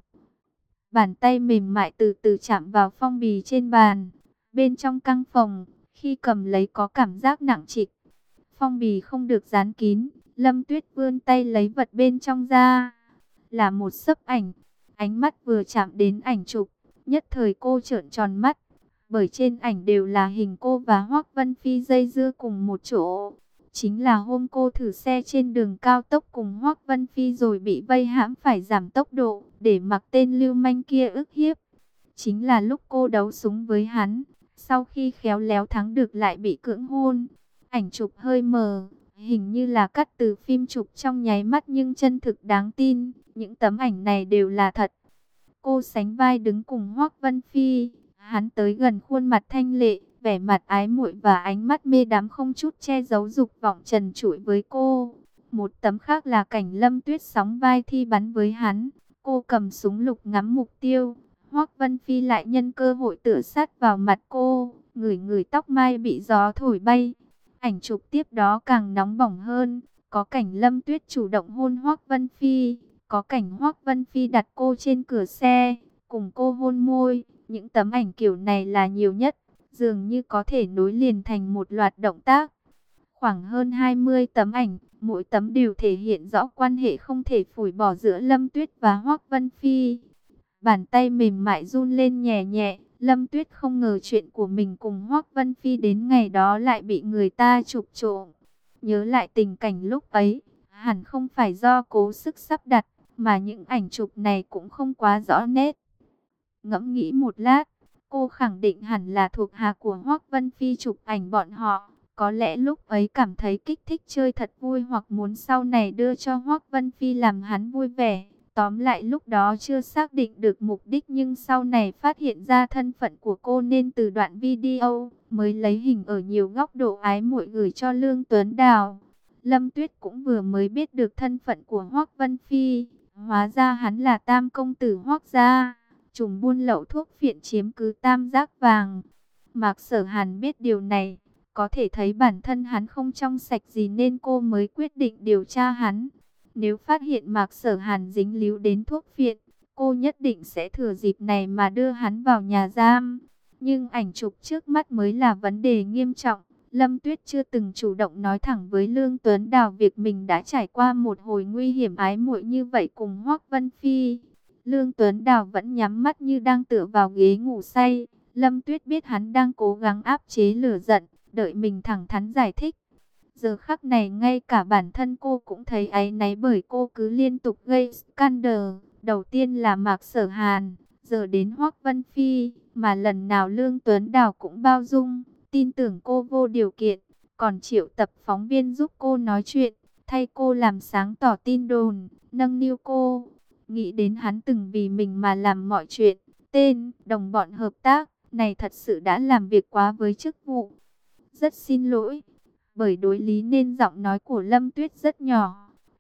Bàn tay mềm mại từ từ chạm vào phong bì trên bàn. Bên trong căng phòng, khi cầm lấy có cảm giác nặng trịch. Phong bì không được dán kín, Lâm Tuyết vươn tay lấy vật bên trong ra. Là một xấp ảnh. Ánh mắt vừa chạm đến ảnh chụp, nhất thời cô trợn tròn mắt. Bởi trên ảnh đều là hình cô và Hoắc Vân Phi dây dưa cùng một chỗ. Chính là hôm cô thử xe trên đường cao tốc cùng Hoắc Vân Phi rồi bị vây hãm phải giảm tốc độ để mặc tên lưu manh kia ức hiếp. Chính là lúc cô đấu súng với hắn, sau khi khéo léo thắng được lại bị cưỡng hôn. Ảnh chụp hơi mờ, hình như là cắt từ phim chụp trong nháy mắt nhưng chân thực đáng tin. Những tấm ảnh này đều là thật. Cô sánh vai đứng cùng Hoắc Vân Phi, hắn tới gần khuôn mặt thanh lệ, vẻ mặt ái muội và ánh mắt mê đắm không chút che giấu dục vọng trần trụi với cô. Một tấm khác là cảnh Lâm Tuyết sóng vai thi bắn với hắn, cô cầm súng lục ngắm mục tiêu. Hoắc Vân Phi lại nhân cơ hội tựa sát vào mặt cô, ngửi ngửi tóc mai bị gió thổi bay. Ảnh chụp tiếp đó càng nóng bỏng hơn, có cảnh Lâm Tuyết chủ động hôn Hoắc Vân Phi, có cảnh Hoắc Vân Phi đặt cô trên cửa xe, cùng cô hôn môi. Những tấm ảnh kiểu này là nhiều nhất, dường như có thể nối liền thành một loạt động tác. Khoảng hơn hai mươi tấm ảnh, mỗi tấm đều thể hiện rõ quan hệ không thể phủi bỏ giữa Lâm Tuyết và Hoắc Vân Phi. Bàn tay mềm mại run lên nhẹ nhẹ, Lâm Tuyết không ngờ chuyện của mình cùng Hoắc Vân Phi đến ngày đó lại bị người ta chụp trộm. Nhớ lại tình cảnh lúc ấy, hẳn không phải do cố sức sắp đặt, mà những ảnh chụp này cũng không quá rõ nét. Ngẫm nghĩ một lát, cô khẳng định hẳn là thuộc hạ của Hoắc Vân Phi chụp ảnh bọn họ. Có lẽ lúc ấy cảm thấy kích thích chơi thật vui hoặc muốn sau này đưa cho Hoắc Vân Phi làm hắn vui vẻ. Tóm lại lúc đó chưa xác định được mục đích nhưng sau này phát hiện ra thân phận của cô nên từ đoạn video mới lấy hình ở nhiều góc độ ái muội gửi cho Lương Tuấn Đào. Lâm Tuyết cũng vừa mới biết được thân phận của Hoắc Vân Phi. Hóa ra hắn là tam công tử Hoắc gia, trùm buôn lậu thuốc phiện chiếm cứ tam giác vàng. Mạc Sở Hàn biết điều này, có thể thấy bản thân hắn không trong sạch gì nên cô mới quyết định điều tra hắn. Nếu phát hiện Mạc Sở Hàn dính líu đến thuốc phiện, cô nhất định sẽ thừa dịp này mà đưa hắn vào nhà giam. Nhưng ảnh chụp trước mắt mới là vấn đề nghiêm trọng. Lâm Tuyết chưa từng chủ động nói thẳng với Lương Tuấn Đào việc mình đã trải qua một hồi nguy hiểm ái muội như vậy cùng Hoắc Vân Phi. Lương Tuấn Đào vẫn nhắm mắt như đang tựa vào ghế ngủ say. Lâm Tuyết biết hắn đang cố gắng áp chế lửa giận, đợi mình thẳng thắn giải thích. Giờ khắc này ngay cả bản thân cô cũng thấy áy náy bởi cô cứ liên tục gây scandal. Đầu tiên là Mạc Sở Hàn, giờ đến Hoắc Vân Phi, mà lần nào Lương Tuấn Đào cũng bao dung, tin tưởng cô vô điều kiện, còn triệu tập phóng viên giúp cô nói chuyện, thay cô làm sáng tỏ tin đồn, nâng niu cô. Nghĩ đến hắn từng vì mình mà làm mọi chuyện, tên, đồng bọn hợp tác, này thật sự đã làm việc quá với chức vụ. Rất xin lỗi. Bởi đối lý nên giọng nói của Lâm Tuyết rất nhỏ.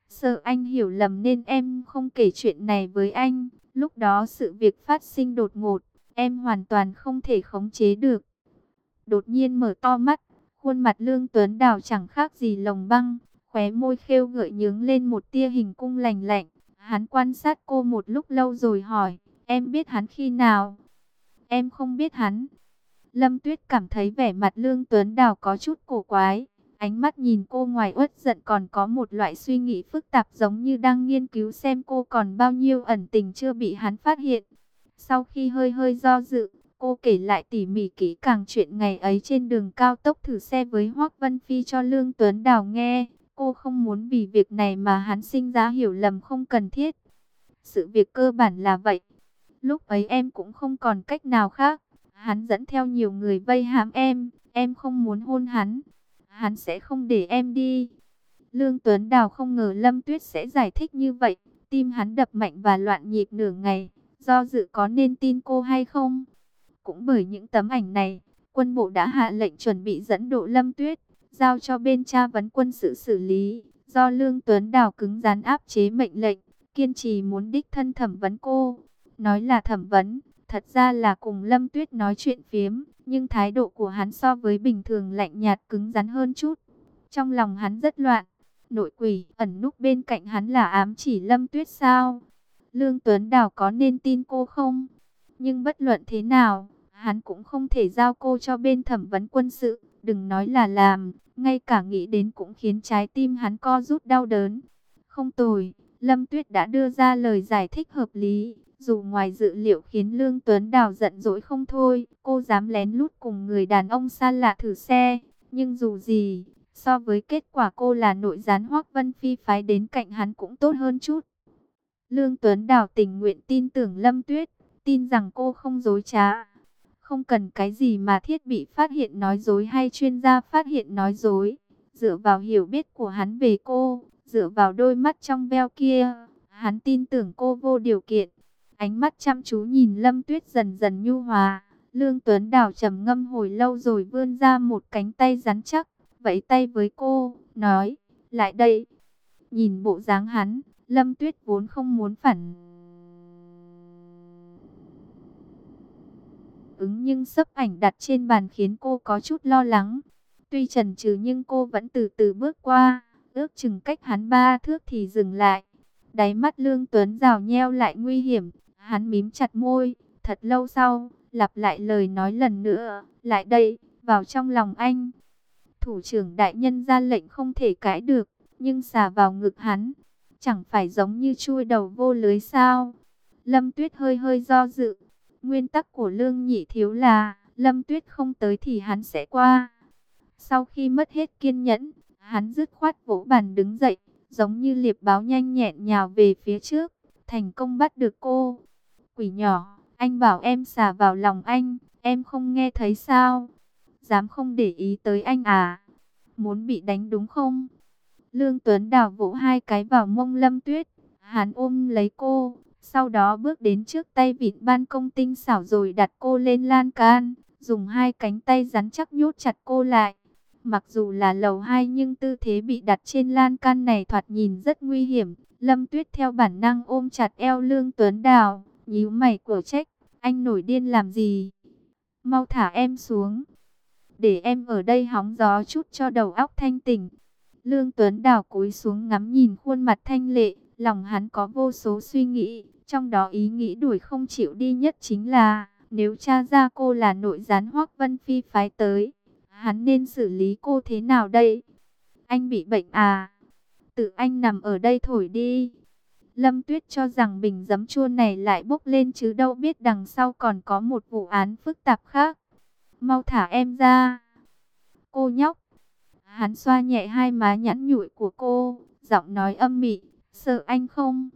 Sợ anh hiểu lầm nên em không kể chuyện này với anh. Lúc đó sự việc phát sinh đột ngột, em hoàn toàn không thể khống chế được. Đột nhiên mở to mắt, khuôn mặt Lương Tuấn Đào chẳng khác gì lồng băng, khóe môi khêu gợi nhướng lên một tia hình cung lành lạnh. Hắn quan sát cô một lúc lâu rồi hỏi, em biết hắn khi nào? Em không biết hắn. Lâm Tuyết cảm thấy vẻ mặt Lương Tuấn Đào có chút cổ quái. Ánh mắt nhìn cô ngoài uất giận còn có một loại suy nghĩ phức tạp, giống như đang nghiên cứu xem cô còn bao nhiêu ẩn tình chưa bị hắn phát hiện. Sau khi hơi hơi do dự, cô kể lại tỉ mỉ kỹ càng chuyện ngày ấy trên đường cao tốc thử xe với Hoắc Vân Phi cho Lương Tuấn Đào nghe. Cô không muốn vì việc này mà hắn sinh ra hiểu lầm không cần thiết. Sự việc cơ bản là vậy. Lúc ấy em cũng không còn cách nào khác. Hắn dẫn theo nhiều người vây hãm em, em không muốn hôn hắn. Hắn sẽ không để em đi. Lương Tuấn Đào không ngờ Lâm Tuyết sẽ giải thích như vậy. Tim hắn đập mạnh và loạn nhịp nửa ngày, do dự có nên tin cô hay không. Cũng bởi những tấm ảnh này, quân bộ đã hạ lệnh chuẩn bị dẫn độ Lâm Tuyết, giao cho bên tra vấn quân sự xử lý. Do Lương Tuấn Đào cứng rắn áp chế mệnh lệnh, kiên trì muốn đích thân thẩm vấn cô. Nói là thẩm vấn, thật ra là cùng Lâm Tuyết nói chuyện phiếm, nhưng thái độ của hắn so với bình thường lạnh nhạt cứng rắn hơn chút. Trong lòng hắn rất loạn, nội quỷ ẩn núp bên cạnh hắn là ám chỉ Lâm Tuyết sao? Lương Tuấn Đào có nên tin cô không? Nhưng bất luận thế nào, hắn cũng không thể giao cô cho bên thẩm vấn quân sự, đừng nói là làm, ngay cả nghĩ đến cũng khiến trái tim hắn co rút đau đớn. Không tồi, Lâm Tuyết đã đưa ra lời giải thích hợp lý, dù ngoài dự liệu khiến Lương Tuấn Đào giận dỗi không thôi. Cô dám lén lút cùng người đàn ông xa lạ thử xe, nhưng dù gì, so với kết quả cô là nội gián Hoắc Vân Phi phái đến cạnh hắn cũng tốt hơn chút. Lương Tuấn Đào tình nguyện tin tưởng Lâm Tuyết, tin rằng cô không dối trá. Không cần cái gì mà thiết bị phát hiện nói dối hay chuyên gia phát hiện nói dối. Dựa vào hiểu biết của hắn về cô, dựa vào đôi mắt trong veo kia, hắn tin tưởng cô vô điều kiện. Ánh mắt chăm chú nhìn Lâm Tuyết dần dần nhu hòa. Lương Tuấn Đào trầm ngâm hồi lâu rồi vươn ra một cánh tay rắn chắc, vẫy tay với cô, nói, lại đây. Nhìn bộ dáng hắn, Lâm Tuyết vốn không muốn phản ứng, nhưng sấp ảnh đặt trên bàn khiến cô có chút lo lắng. Tuy chần chừ nhưng cô vẫn từ từ bước qua, ước chừng cách hắn ba thước thì dừng lại. Đáy mắt Lương Tuấn Rào nheo lại nguy hiểm, hắn mím chặt môi, thật lâu sau, lặp lại lời nói lần nữa, lại đây, vào trong lòng anh. Thủ trưởng đại nhân ra lệnh không thể cãi được, nhưng xả vào ngực hắn, chẳng phải giống như chui đầu vô lưới sao? Lâm Tuyết hơi hơi do dự. Nguyên tắc của Lương Nhị Thiếu là, Lâm Tuyết không tới thì hắn sẽ qua. Sau khi mất hết kiên nhẫn, hắn dứt khoát vỗ bàn đứng dậy, giống như liệp báo nhanh nhẹn nhào về phía trước, thành công bắt được cô. Quỷ nhỏ, anh bảo em xả vào lòng anh, em không nghe thấy sao? Dám không để ý tới anh à? Muốn bị đánh đúng không? Lương Tuấn Đào vỗ hai cái vào mông Lâm Tuyết, hắn ôm lấy cô, sau đó bước đến trước tay vịn ban công tinh xảo rồi đặt cô lên lan can, dùng hai cánh tay rắn chắc nhốt chặt cô lại. Mặc dù là lầu hai nhưng tư thế bị đặt trên lan can này thoạt nhìn rất nguy hiểm. Lâm Tuyết theo bản năng ôm chặt eo Lương Tuấn Đào, nhíu mày của trách, anh nổi điên làm gì? Mau thả em xuống, để em ở đây hóng gió chút cho đầu óc thanh tỉnh. Lương Tuấn Đào cúi xuống ngắm nhìn khuôn mặt thanh lệ, lòng hắn có vô số suy nghĩ, trong đó ý nghĩ đuổi không chịu đi nhất chính là, nếu tra ra cô là nội gián Hoắc Vân Phi phái tới, hắn nên xử lý cô thế nào đây? Anh bị bệnh à? Tự anh nằm ở đây thổi đi. Lâm Tuyết cho rằng bình giấm chua này lại bốc lên chứ đâu biết đằng sau còn có một vụ án phức tạp khác. Mau thả em ra. Cô nhóc. Hắn xoa nhẹ hai má nhẵn nhụi của cô, giọng nói âm mị, sợ anh không?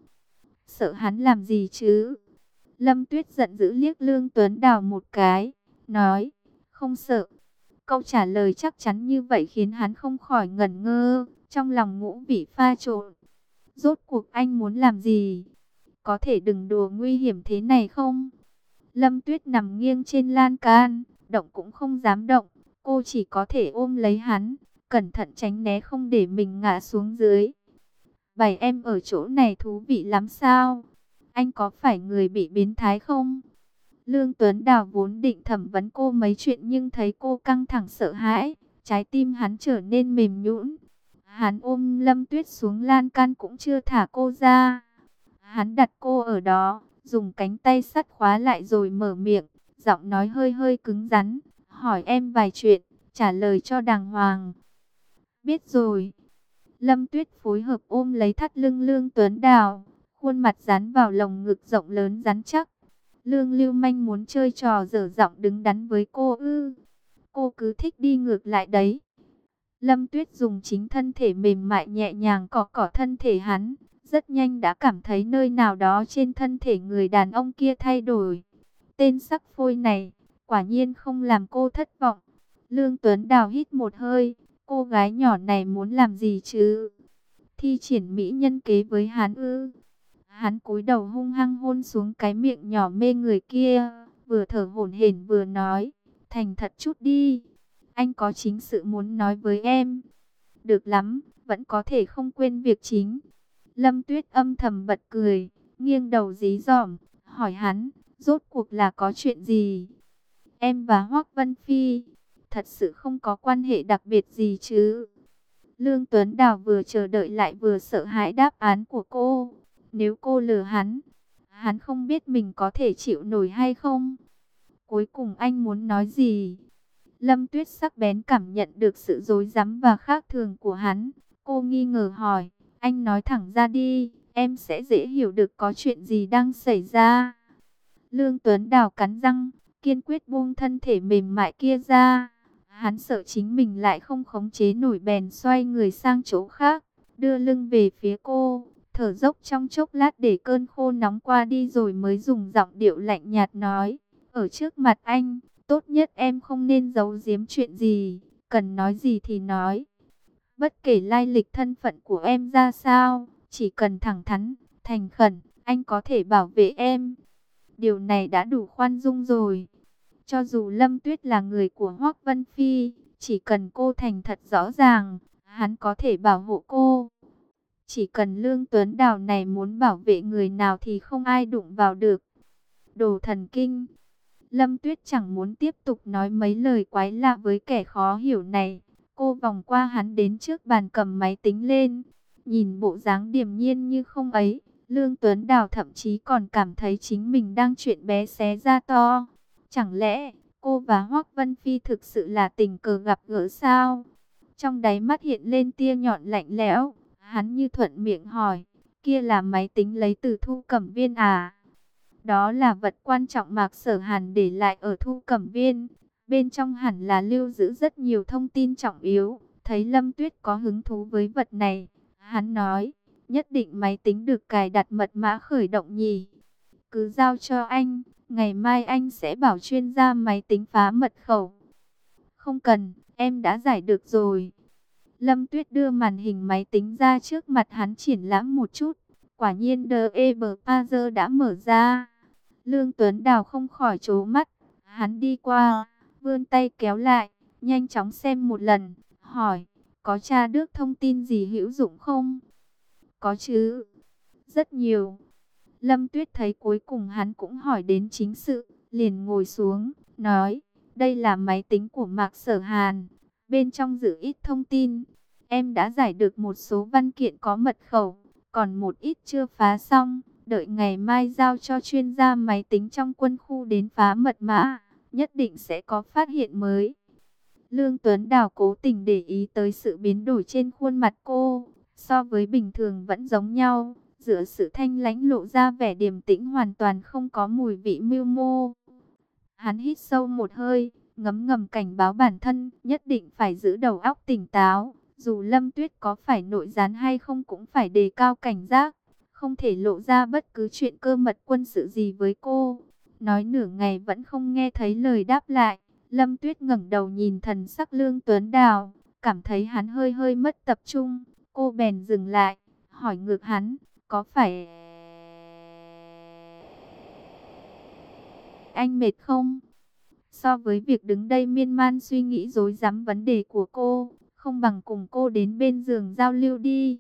Sợ hắn làm gì chứ? Lâm Tuyết giận dữ liếc Lương Tuấn Đào một cái, nói, không sợ. Câu trả lời chắc chắn như vậy khiến hắn không khỏi ngẩn ngơ, trong lòng ngũ vị pha trộn. Rốt cuộc anh muốn làm gì? Có thể đừng đùa nguy hiểm thế này không? Lâm Tuyết nằm nghiêng trên lan can, động cũng không dám động, cô chỉ có thể ôm lấy hắn, cẩn thận tránh né không để mình ngã xuống dưới. Bảy em ở chỗ này thú vị lắm sao? Anh có phải người bị biến thái không? Lương Tuấn Đào vốn định thẩm vấn cô mấy chuyện nhưng thấy cô căng thẳng sợ hãi, trái tim hắn trở nên mềm nhũn. Hắn ôm Lâm Tuyết xuống lan can cũng chưa thả cô ra. Hắn đặt cô ở đó, dùng cánh tay sắt khóa lại rồi mở miệng, giọng nói hơi hơi cứng rắn, hỏi em vài chuyện, trả lời cho đàng hoàng. Biết rồi. Lâm Tuyết phối hợp ôm lấy thắt lưng Lương Tuấn Đào, khuôn mặt dán vào lồng ngực rộng lớn rắn chắc. Lương Lưu Manh muốn chơi trò dở giọng đứng đắn với cô ư? Cô cứ thích đi ngược lại đấy. Lâm Tuyết dùng chính thân thể mềm mại nhẹ nhàng cọ cọ thân thể hắn, rất nhanh đã cảm thấy nơi nào đó trên thân thể người đàn ông kia thay đổi. Tên sắc phôi này, quả nhiên không làm cô thất vọng. Lương Tuấn Đào hít một hơi, cô gái nhỏ này muốn làm gì chứ? Thi triển mỹ nhân kế với hắn ư? Hắn cúi đầu hung hăng hôn xuống cái miệng nhỏ mê người kia, vừa thở hổn hển vừa nói, thành thật chút đi. Anh có chính sự muốn nói với em. Được lắm, vẫn có thể không quên việc chính. Lâm Tuyết âm thầm bật cười, nghiêng đầu dí dỏm, hỏi hắn, rốt cuộc là có chuyện gì? Em và Hoắc Vân Phi, thật sự không có quan hệ đặc biệt gì chứ? Lương Tuấn Đào vừa chờ đợi lại vừa sợ hãi đáp án của cô. Nếu cô lừa hắn, hắn không biết mình có thể chịu nổi hay không. Cuối cùng anh muốn nói gì? Lâm Tuyết sắc bén cảm nhận được sự dối rắm và khác thường của hắn. Cô nghi ngờ hỏi, anh nói thẳng ra đi, em sẽ dễ hiểu được có chuyện gì đang xảy ra. Lương Tuấn Đào cắn răng, kiên quyết buông thân thể mềm mại kia ra. Hắn sợ chính mình lại không khống chế nổi bèn xoay người sang chỗ khác, đưa lưng về phía cô, thở dốc trong chốc lát để cơn khô nóng qua đi rồi mới dùng giọng điệu lạnh nhạt nói, ở trước mặt anh, tốt nhất em không nên giấu giếm chuyện gì, cần nói gì thì nói. Bất kể lai lịch thân phận của em ra sao, chỉ cần thẳng thắn, thành khẩn, anh có thể bảo vệ em. Điều này đã đủ khoan dung rồi. Cho dù Lâm Tuyết là người của Hoắc Vân Phi, chỉ cần cô thành thật rõ ràng, hắn có thể bảo hộ cô. Chỉ cần Lương Tuấn Đào này muốn bảo vệ người nào thì không ai đụng vào được. Đồ thần kinh. Lâm Tuyết chẳng muốn tiếp tục nói mấy lời quái lạ với kẻ khó hiểu này. Cô vòng qua hắn đến trước bàn cầm máy tính lên. Nhìn bộ dáng điềm nhiên như không ấy, Lương Tuấn Đào thậm chí còn cảm thấy chính mình đang chuyện bé xé ra to. Chẳng lẽ cô và Hoắc Vân Phi thực sự là tình cờ gặp gỡ sao? Trong đáy mắt hiện lên tia nhọn lạnh lẽo. Hắn như thuận miệng hỏi, kia là máy tính lấy từ Thu Cẩm Viên à? Đó là vật quan trọng Mạc Sở Hàn để lại ở Thu Cẩm Viên. Bên trong hẳn là lưu giữ rất nhiều thông tin trọng yếu. Thấy Lâm Tuyết có hứng thú với vật này, hắn nói, nhất định máy tính được cài đặt mật mã khởi động nhỉ. Cứ giao cho anh, ngày mai anh sẽ bảo chuyên gia máy tính phá mật khẩu. Không cần, em đã giải được rồi. Lâm Tuyết đưa màn hình máy tính ra trước mặt hắn triển lãm một chút. Quả nhiên Debugger đã mở ra. Lương Tuấn Đào không khỏi trố mắt. Hắn đi qua, vươn tay kéo lại, nhanh chóng xem một lần, hỏi, có tra được thông tin gì hữu dụng không? Có chứ, rất nhiều. Lâm Tuyết thấy cuối cùng hắn cũng hỏi đến chính sự, liền ngồi xuống, nói, đây là máy tính của Mạc Sở Hàn, bên trong giữ ít thông tin. Em đã giải được một số văn kiện có mật khẩu, còn một ít chưa phá xong, đợi ngày mai giao cho chuyên gia máy tính trong quân khu đến phá mật mã, nhất định sẽ có phát hiện mới. Lương Tuấn Đào cố tình để ý tới sự biến đổi trên khuôn mặt cô, so với bình thường vẫn giống nhau, giữa sự thanh lãnh lộ ra vẻ điềm tĩnh hoàn toàn không có mùi vị mưu mô. Hắn hít sâu một hơi, ngấm ngầm cảnh báo bản thân, nhất định phải giữ đầu óc tỉnh táo. Dù Lâm Tuyết có phải nội gián hay không cũng phải đề cao cảnh giác, không thể lộ ra bất cứ chuyện cơ mật quân sự gì với cô. Nói nửa ngày vẫn không nghe thấy lời đáp lại. Lâm Tuyết ngẩng đầu nhìn thần sắc Lương Tuấn Đào, cảm thấy hắn hơi hơi mất tập trung. Cô bèn dừng lại, hỏi ngược hắn, có phải anh mệt không? So với việc đứng đây miên man suy nghĩ rối rắm vấn đề của cô, không bằng cùng cô đến bên giường giao lưu đi.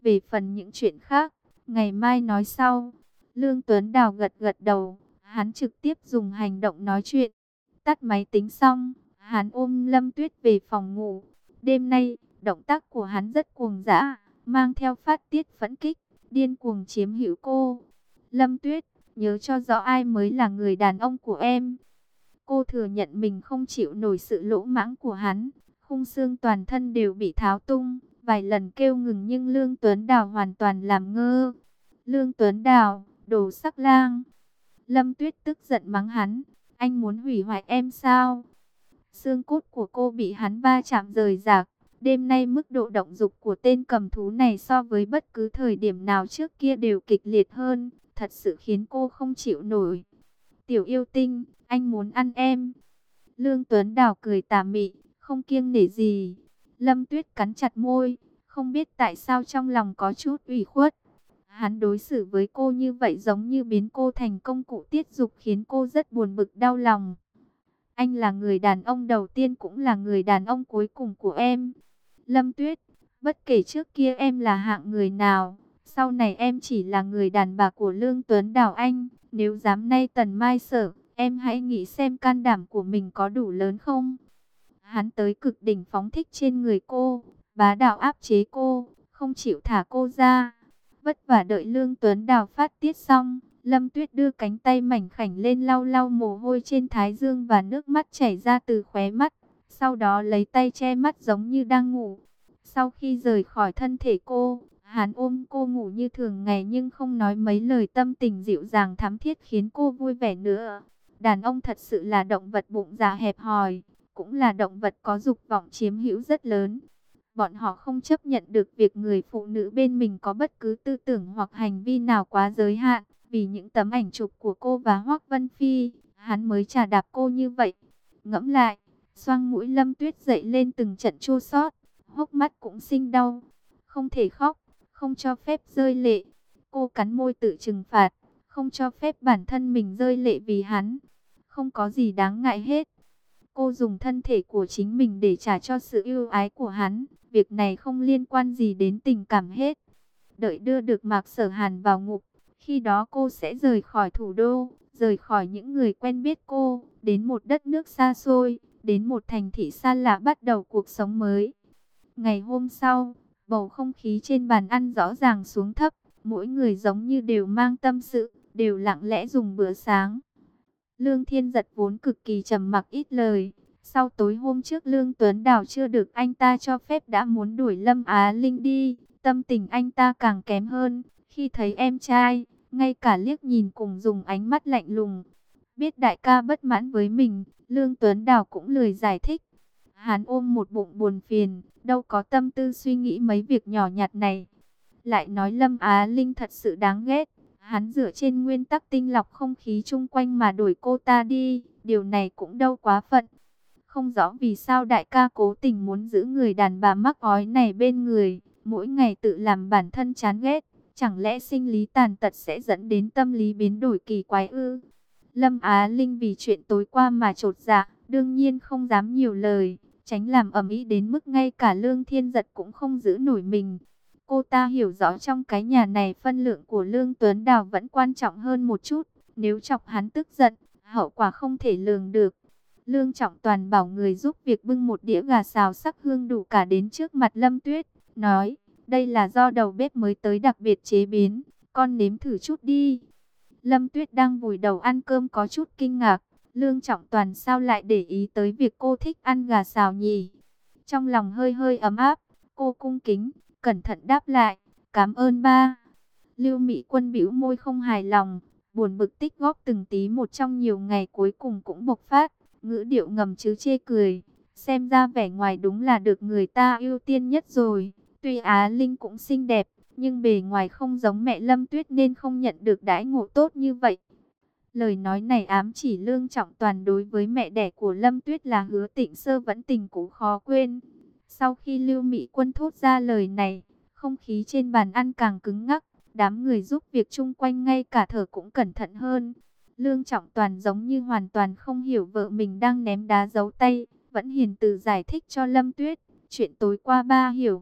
Về phần những chuyện khác, ngày mai nói sau. Lương Tuấn Đào gật gật đầu, hắn trực tiếp dùng hành động nói chuyện. Tắt máy tính xong, hắn ôm Lâm Tuyết về phòng ngủ. Đêm nay, động tác của hắn rất cuồng dã, mang theo phát tiết phẫn kích, điên cuồng chiếm hữu cô. Lâm Tuyết, nhớ cho rõ ai mới là người đàn ông của em. Cô thừa nhận mình không chịu nổi sự lỗ mãng của hắn, khung xương toàn thân đều bị tháo tung, vài lần kêu ngừng nhưng Lương Tuấn Đào hoàn toàn làm ngơ. Lương Tuấn Đào, đồ sắc lang. Lâm Tuyết tức giận mắng hắn, anh muốn hủy hoại em sao? Xương cốt của cô bị hắn va chạm rời rạc. Đêm nay mức độ động dục của tên cầm thú này so với bất cứ thời điểm nào trước kia đều kịch liệt hơn, thật sự khiến cô không chịu nổi. Tiểu yêu tinh, anh muốn ăn em. Lương Tuấn Đào cười tà mị, không kiêng nể gì. Lâm Tuyết cắn chặt môi, không biết tại sao trong lòng có chút ủy khuất. Hắn đối xử với cô như vậy giống như biến cô thành công cụ tiết dục, khiến cô rất buồn bực đau lòng. Anh là người đàn ông đầu tiên cũng là người đàn ông cuối cùng của em. Lâm Tuyết, bất kể trước kia em là hạng người nào, sau này em chỉ là người đàn bà của Lương Tuấn Đào anh. Nếu dám nay tần mai sở, em hãy nghĩ xem can đảm của mình có đủ lớn không? Hắn tới cực đỉnh phóng thích trên người cô, bá đạo áp chế cô, không chịu thả cô ra. Vất vả đợi Lương Tuấn Đào phát tiết xong, Lâm Tuyết đưa cánh tay mảnh khảnh lên lau lau mồ hôi trên thái dương và nước mắt chảy ra từ khóe mắt. Sau đó lấy tay che mắt giống như đang ngủ. Sau khi rời khỏi thân thể cô, hắn ôm cô ngủ như thường ngày nhưng không nói mấy lời, tâm tình dịu dàng thắm thiết khiến cô vui vẻ nữa. Đàn ông thật sự là động vật bụng dạ hẹp hòi, cũng là động vật có dục vọng chiếm hữu rất lớn. Bọn họ không chấp nhận được việc người phụ nữ bên mình có bất cứ tư tưởng hoặc hành vi nào quá giới hạn. Vì những tấm ảnh chụp của cô và Hoắc Vân Phi, hắn mới chà đạp cô như vậy. Ngẫm lại, xoang mũi Lâm Tuyết dậy lên từng trận chua xót, hốc mắt cũng sinh đau. Không thể khóc, không cho phép rơi lệ. Cô cắn môi tự trừng phạt, không cho phép bản thân mình rơi lệ vì hắn. Không có gì đáng ngại hết. Cô dùng thân thể của chính mình để trả cho sự yêu ái của hắn. Việc này không liên quan gì đến tình cảm hết. Đợi đưa được Mạc Sở Hàn vào ngục, khi đó cô sẽ rời khỏi thủ đô, rời khỏi những người quen biết cô, đến một đất nước xa xôi, đến một thành thị xa lạ bắt đầu cuộc sống mới. Ngày hôm sau, bầu không khí trên bàn ăn rõ ràng xuống thấp, mỗi người giống như đều mang tâm sự, đều lặng lẽ dùng bữa sáng. Lương Thiên Giật vốn cực kỳ trầm mặc ít lời. Sau tối hôm trước Lương Tuấn Đào chưa được anh ta cho phép đã muốn đuổi Lâm Á Linh đi, tâm tình anh ta càng kém hơn. Khi thấy em trai, ngay cả liếc nhìn cùng dùng ánh mắt lạnh lùng. Biết đại ca bất mãn với mình, Lương Tuấn Đào cũng lười giải thích. Hắn ôm một bụng buồn phiền, đâu có tâm tư suy nghĩ mấy việc nhỏ nhặt này. Lại nói Lâm Á Linh thật sự đáng ghét. Hắn dựa trên nguyên tắc tinh lọc không khí chung quanh mà đuổi cô ta đi, điều này cũng đâu quá phận. Không rõ vì sao đại ca cố tình muốn giữ người đàn bà mắc ói này bên người, mỗi ngày tự làm bản thân chán ghét. Chẳng lẽ sinh lý tàn tật sẽ dẫn đến tâm lý biến đổi kỳ quái ư? Lâm Á Linh vì chuyện tối qua mà chột dạ, đương nhiên không dám nhiều lời, tránh làm ầm ĩ đến mức ngay cả Lương Thiên Giật cũng không giữ nổi mình. Cô ta hiểu rõ trong cái nhà này phân lượng của Lương Tuấn Đào vẫn quan trọng hơn một chút. Nếu chọc hắn tức giận, hậu quả không thể lường được. Lương Trọng Toàn bảo người giúp việc bưng một đĩa gà xào sắc hương đủ cả đến trước mặt Lâm Tuyết. Nói, đây là do đầu bếp mới tới đặc biệt chế biến, con nếm thử chút đi. Lâm Tuyết đang vùi đầu ăn cơm có chút kinh ngạc. Lương Trọng Toàn sao lại để ý tới việc cô thích ăn gà xào nhỉ? Trong lòng hơi hơi ấm áp, cô cung kính cẩn thận đáp lại, cảm ơn ba. Lưu Mỹ Quân bĩu môi không hài lòng, buồn bực tích góp từng tí một trong nhiều ngày cuối cùng cũng bộc phát, ngữ điệu ngầm chứ chê cười. Xem ra vẻ ngoài đúng là được người ta ưu tiên nhất rồi. Tuy Á Linh cũng xinh đẹp, nhưng bề ngoài không giống mẹ Lâm Tuyết nên không nhận được đãi ngộ tốt như vậy. Lời nói này ám chỉ Lương Trọng Toàn đối với mẹ đẻ của Lâm Tuyết là Hứa Tịnh Sơ vẫn tình cũ khó quên. Sau khi Lưu Mỹ Quân thốt ra lời này, không khí trên bàn ăn càng cứng ngắc, đám người giúp việc chung quanh ngay cả thở cũng cẩn thận hơn. Lương Trọng Toàn giống như hoàn toàn không hiểu vợ mình đang ném đá giấu tay, vẫn hiền từ giải thích cho Lâm Tuyết, chuyện tối qua ba hiểu.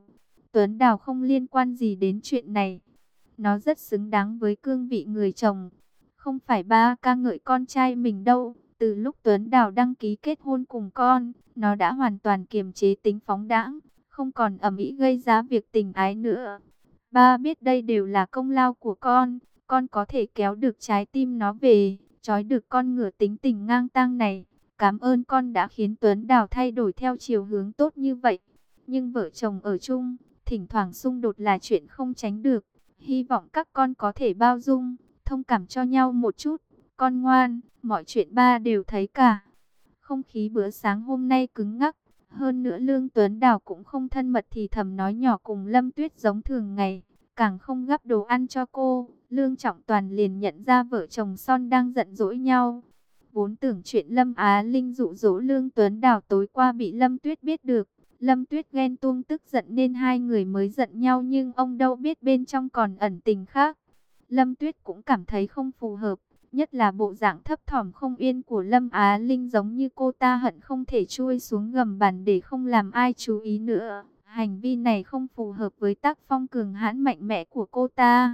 Tuấn Đào không liên quan gì đến chuyện này. Nó rất xứng đáng với cương vị người chồng. Không phải ba ca ngợi con trai mình đâu. Từ lúc Tuấn Đào đăng ký kết hôn cùng con, nó đã hoàn toàn kiềm chế tính phóng đãng, không còn ầm ĩ gây ra việc tình ái nữa. Ba biết đây đều là công lao của con. Con có thể kéo được trái tim nó về, trói được con ngựa tính tình ngang tang này. Cảm ơn con đã khiến Tuấn Đào thay đổi theo chiều hướng tốt như vậy. Nhưng vợ chồng ở chung, thỉnh thoảng xung đột là chuyện không tránh được. Hy vọng các con có thể bao dung, thông cảm cho nhau một chút. Con ngoan, mọi chuyện ba đều thấy cả. Không khí bữa sáng hôm nay cứng ngắc. Hơn nữa Lương Tuấn Đào cũng không thân mật thì thầm nói nhỏ cùng Lâm Tuyết giống thường ngày. Càng không gắp đồ ăn cho cô. Lương Trọng Toàn liền nhận ra vợ chồng son đang giận dỗi nhau. Vốn tưởng chuyện Lâm Á Linh dụ dỗ Lương Tuấn Đào tối qua bị Lâm Tuyết biết được. Lâm Tuyết ghen tuông tức giận nên hai người mới giận nhau, nhưng ông đâu biết bên trong còn ẩn tình khác. Lâm Tuyết cũng cảm thấy không phù hợp, nhất là bộ dạng thấp thỏm không yên của Lâm Á Linh, giống như cô ta hận không thể chui xuống gầm bàn để không làm ai chú ý nữa. Hành vi này không phù hợp với tác phong cường hãn mạnh mẽ của cô ta.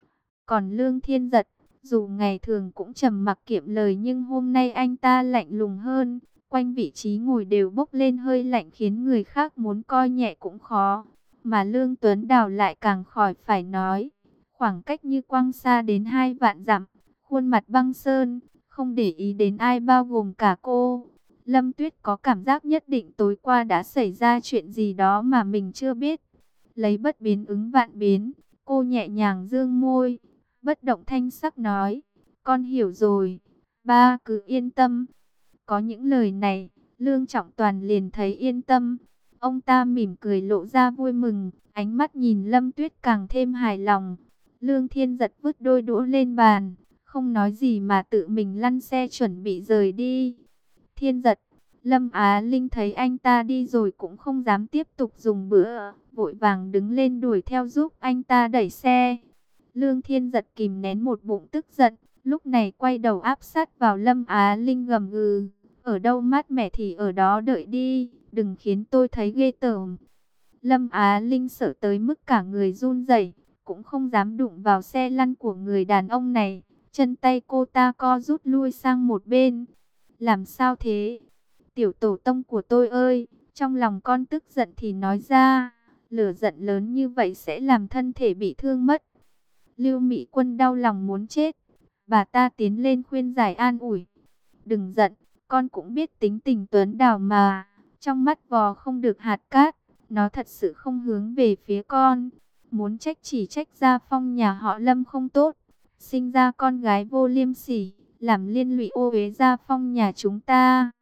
Còn Lương Thiên Giật, dù ngày thường cũng trầm mặc kiệm lời nhưng hôm nay anh ta lạnh lùng hơn. Quanh vị trí ngồi đều bốc lên hơi lạnh khiến người khác muốn coi nhẹ cũng khó. Mà Lương Tuấn Đào lại càng khỏi phải nói. Khoảng cách như quăng xa đến hai vạn dặm, khuôn mặt băng sơn, không để ý đến ai bao gồm cả cô. Lâm Tuyết có cảm giác nhất định tối qua đã xảy ra chuyện gì đó mà mình chưa biết. Lấy bất biến ứng vạn biến, cô nhẹ nhàng dương môi, bất động thanh sắc nói, con hiểu rồi, ba cứ yên tâm. Có những lời này, Lương Trọng Toàn liền thấy yên tâm. Ông ta mỉm cười lộ ra vui mừng, ánh mắt nhìn Lâm Tuyết càng thêm hài lòng. Lương Thiên Giật vứt đôi đũa lên bàn, không nói gì mà tự mình lăn xe chuẩn bị rời đi. Thiên Giật, Lâm Á Linh thấy anh ta đi rồi cũng không dám tiếp tục dùng bữa, vội vàng đứng lên đuổi theo giúp anh ta đẩy xe. Lương Thiên Giật kìm nén một bụng tức giận, lúc này quay đầu áp sát vào Lâm Á Linh gầm gừ. Ở đâu mát mẻ thì ở đó đợi đi, đừng khiến tôi thấy ghê tởm. Lâm Á Linh sợ tới mức cả người run rẩy, cũng không dám đụng vào xe lăn của người đàn ông này. Chân tay cô ta co rút lui sang một bên. Làm sao thế? Tiểu tổ tông của tôi ơi, trong lòng con tức giận thì nói ra, lửa giận lớn như vậy sẽ làm thân thể bị thương mất. Lưu Mỹ Quân đau lòng muốn chết. Bà ta tiến lên khuyên giải an ủi. Đừng giận, con cũng biết tính tình Tuấn Đào mà. Trong mắt vò không được hạt cát, nó thật sự không hướng về phía con. Muốn trách chỉ trách gia phong nhà họ Lâm không tốt. Sinh ra con gái vô liêm sỉ, làm liên lụy ô uế gia phong nhà chúng ta.